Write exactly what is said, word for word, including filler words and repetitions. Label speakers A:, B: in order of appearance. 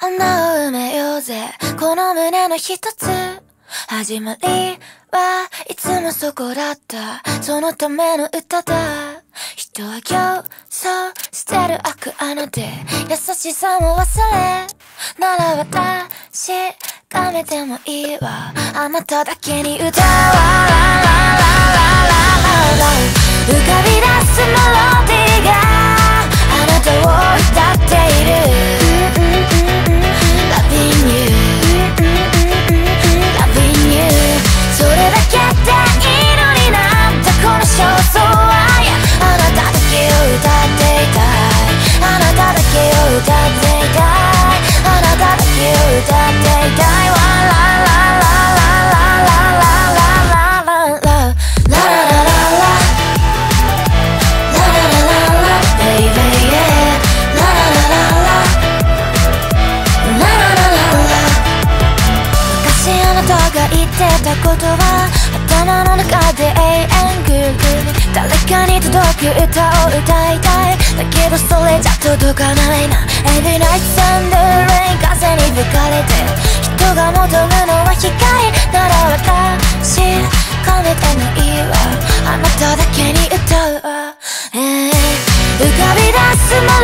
A: 花を埋めようぜこの胸の一つ始まりはいつもそこだったそのための歌だ人は競争してる悪あので優しさも忘れなら私がめてもいいわあなただけに歌わ浮かび出すメロディーがあなたを歌っている Loving you Loving you それだけでいいのになんてこの焦燥はあなただけを歌っていたいあなただけを歌っていたいあなただけを歌っていたいわラララララララララララ言ってたことは頭の中で永遠ぐるぐる誰かに届く歌を歌いたいだけどそれじゃ届かないな Every night thunder rain 風に吹かれて人が求むのは光なら私込めてもいいわあなただけに歌うわ、えー、浮かび出す